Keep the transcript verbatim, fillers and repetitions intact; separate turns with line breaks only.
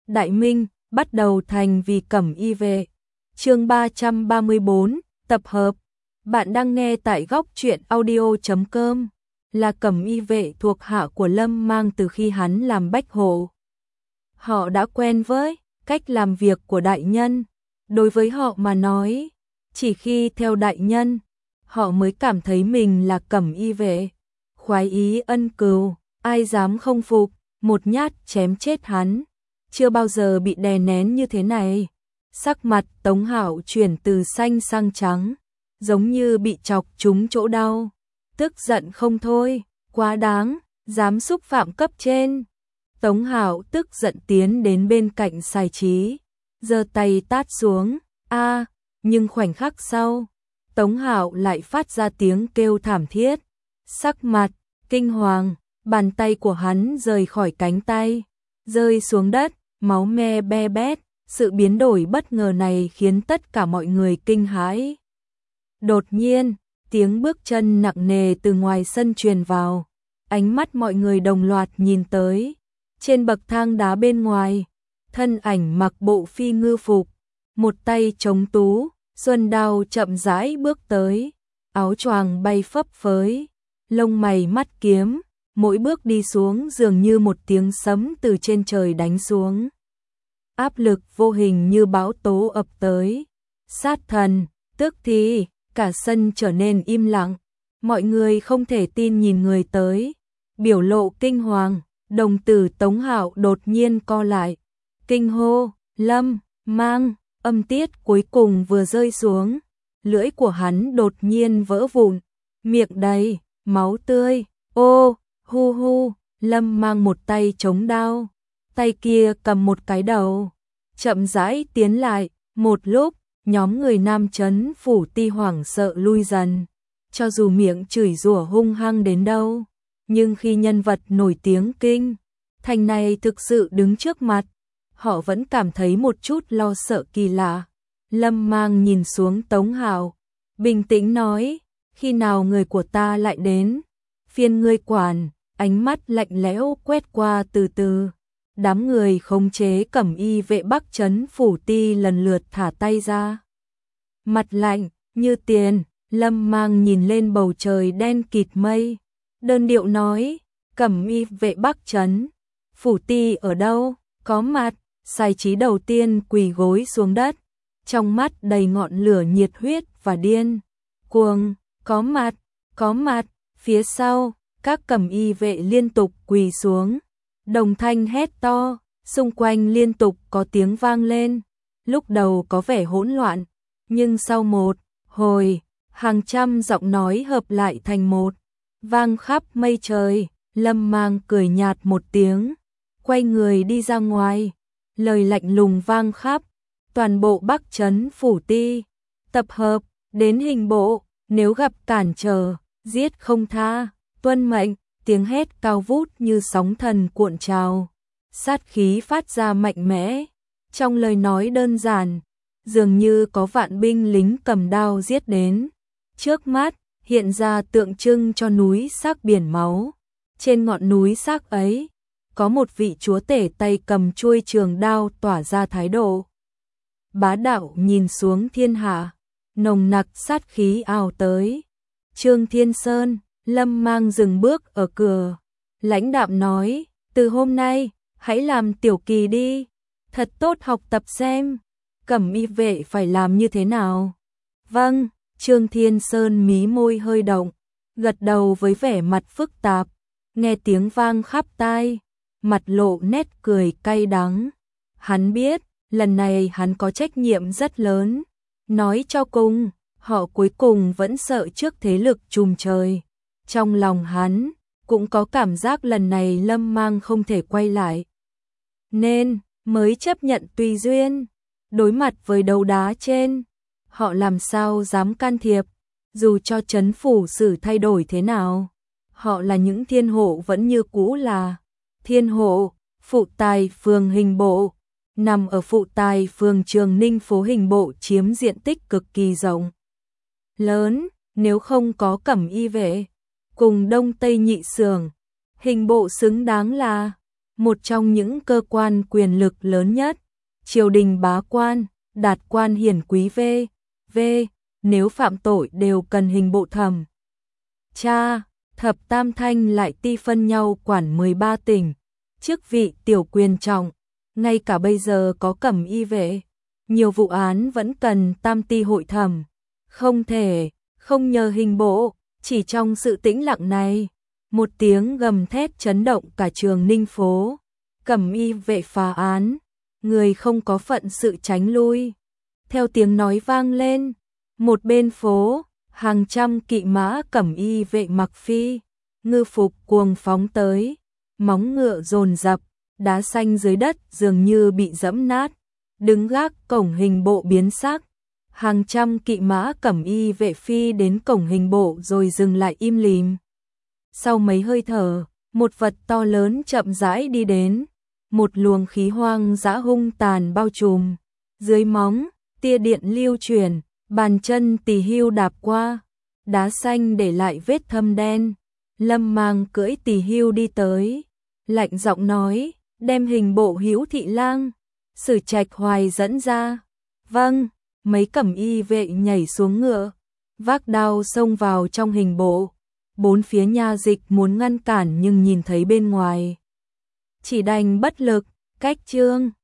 Đại Minh, bắt đầu thành vì Cẩm Y vệ. Chương ba trăm ba mươi bốn, tập hợp. Bạn đang nghe tại góc truyện audio chấm com. Là Cẩm Y vệ thuộc hạ của Lâm Mang từ khi hắn làm bách hộ. Họ đã quen với cách làm việc của đại nhân. Đối với họ mà nói, chỉ khi theo đại nhân, họ mới cảm thấy mình là Cẩm Y vệ. Khoái ý ân cừu, ai dám không phục, một nhát chém chết hắn. Chưa bao giờ bị đè nén như thế này. Sắc mặt Tống Hạo chuyển từ xanh sang trắng, giống như bị chọc trúng chỗ đau. Tức giận không thôi, quá đáng, dám xúc phạm cấp trên. Tống Hạo tức giận tiến đến bên cạnh Sài Trí, giơ tay tát xuống. A, nhưng khoảnh khắc sau, Tống Hạo lại phát ra tiếng kêu thảm thiết. Sắc mặt kinh hoàng, bàn tay của hắn rời khỏi cánh tay, rơi xuống đất, máu me be bét. Sự biến đổi bất ngờ này khiến tất cả mọi người kinh hãi. Đột nhiên, tiếng bước chân nặng nề từ ngoài sân truyền vào. Ánh mắt mọi người đồng loạt nhìn tới. Trên bậc thang đá bên ngoài, thân ảnh mặc bộ phi ngư phục, một tay chống tú, xuân đao chậm rãi bước tới, áo choàng bay phấp phới, lông mày mắt kiếm, mỗi bước đi xuống dường như một tiếng sấm từ trên trời đánh xuống. Áp lực vô hình như bão tố ập tới. Sát thần, tức thì, cả sân trở nên im lặng. Mọi người không thể tin nhìn người tới. Biểu lộ kinh hoàng, đồng tử Tống Hạo đột nhiên co lại. Kinh hô, Lâm, Mang, âm tiết cuối cùng vừa rơi xuống. Lưỡi của hắn đột nhiên vỡ vụn, miệng đầy, máu tươi. Ô, hu hu, Lâm Mang một tay chống đao, tay kia cầm một cái đầu, chậm rãi tiến lại. Một lúc, nhóm người Nam Trấn Phủ Ti hoảng sợ lui dần. Cho dù miệng chửi rủa hung hăng đến đâu, nhưng khi nhân vật nổi tiếng kinh thành này thực sự đứng trước mặt, họ vẫn cảm thấy một chút lo sợ kỳ lạ. Lâm Mang nhìn xuống Tống Hạo, bình tĩnh nói, khi nào người của ta lại đến? Phiên ngươi quản. Ánh mắt lạnh lẽo quét qua từ từ. Đám người khống chế Cẩm Y vệ Bắc Trấn Phủ Ti lần lượt thả tay ra. Mặt lạnh như tiền, Lâm Mang nhìn lên bầu trời đen kịt mây, đơn điệu nói, Cẩm Y vệ Bắc Trấn Phủ Ti ở đâu? Có mặt. Sài Trí đầu tiên quỳ gối xuống đất, trong mắt đầy ngọn lửa nhiệt huyết và điên cuồng. Có mặt, có mặt. Phía sau, các Cẩm Y vệ liên tục quỳ xuống, đồng thanh hét to, xung quanh liên tục có tiếng vang lên. Lúc đầu có vẻ hỗn loạn, nhưng sau một hồi, hàng trăm giọng nói hợp lại thành một, vang khắp mây trời. Lâm Mang cười nhạt một tiếng, quay người đi ra ngoài, lời lạnh lùng vang khắp toàn bộ Bắc Trấn Phủ Ti. Tập hợp, đến hình bộ, nếu gặp cản trở, giết không tha. Tuân mệnh. Tiếng hét cao vút như sóng thần cuộn trào, sát khí phát ra mạnh mẽ. Trong lời nói đơn giản, dường như có vạn binh lính cầm đao giết đến. Trước mắt, hiện ra tượng trưng cho núi xác biển máu. Trên ngọn núi xác ấy, có một vị chúa tể tay cầm chuôi trường đao tỏa ra thái độ bá đạo nhìn xuống thiên hạ, nồng nặc sát khí ào tới. Trương Thiên Sơn. Lâm Mang dừng bước ở cửa, lãnh đạm nói, từ hôm nay, hãy làm tiểu kỳ đi, thật tốt học tập xem, Cẩm Y vệ phải làm như thế nào. Vâng. Trương Thiên Sơn mí môi hơi động, gật đầu với vẻ mặt phức tạp, nghe tiếng vang khắp tai, mặt lộ nét cười cay đắng. Hắn biết, lần này hắn có trách nhiệm rất lớn, nói cho cùng, họ cuối cùng vẫn sợ trước thế lực trùm trời. Trong lòng hắn, cũng có cảm giác lần này Lâm Mang không thể quay lại, nên mới chấp nhận tùy duyên. Đối mặt với đấu đá trên, họ làm sao dám can thiệp, dù cho trấn phủ xử thay đổi thế nào. Họ là những thiên hộ vẫn như cũ là thiên hộ. Phụ Tài phường Hình Bộ, nằm ở Phụ Tài phường Trường Ninh phố Hình Bộ, chiếm diện tích cực kỳ rộng lớn. Nếu không có Cẩm Y vệ cùng Đông Tây Nhị Xưởng, Hình Bộ xứng đáng là một trong những cơ quan quyền lực lớn nhất, triều đình bá quan, đạt quan hiển quý v. v. Nếu phạm tội đều cần hình bộ thẩm tra. Thập Tam Thanh lại ti phân nhau quản mười ba tỉnh, chức vị tiểu quyền trọng, ngay cả bây giờ có cẩm y vệ, nhiều vụ án vẫn cần tam ti hội thẩm, không thể không nhờ hình bộ. Chỉ trong sự tĩnh lặng này, một tiếng gầm thét chấn động cả Trường Ninh phố. Cẩm y vệ phá án, người không có phận sự tránh lui. Theo tiếng nói vang lên, một bên phố, hàng trăm kỵ mã cẩm y vệ mặc phi ngư phục cuồng phóng tới, móng ngựa dồn dập, đá xanh dưới đất dường như bị dẫm nát. Đứng gác cổng hình bộ biến sắc, hàng trăm kỵ mã cẩm y vệ phi đến cổng hình bộ rồi dừng lại im lìm. Sau mấy hơi thở, một vật to lớn chậm rãi đi đến, một luồng khí hoang dã hung tàn bao trùm. Dưới móng, tia điện lưu chuyển, bàn chân Tỳ Hưu đạp qua, đá xanh để lại vết thâm đen. Lâm Mang cưỡi Tỳ Hưu đi tới, lạnh giọng nói, đem hình bộ Hữu Thị Lang, Sử Trạch Hoài dẫn ra. Vâng. Mấy cẩm y vệ nhảy xuống ngựa, vác đao xông vào trong hình bộ. Bốn phía nha dịch muốn ngăn cản nhưng nhìn thấy bên ngoài, chỉ đành bất lực. Cách chương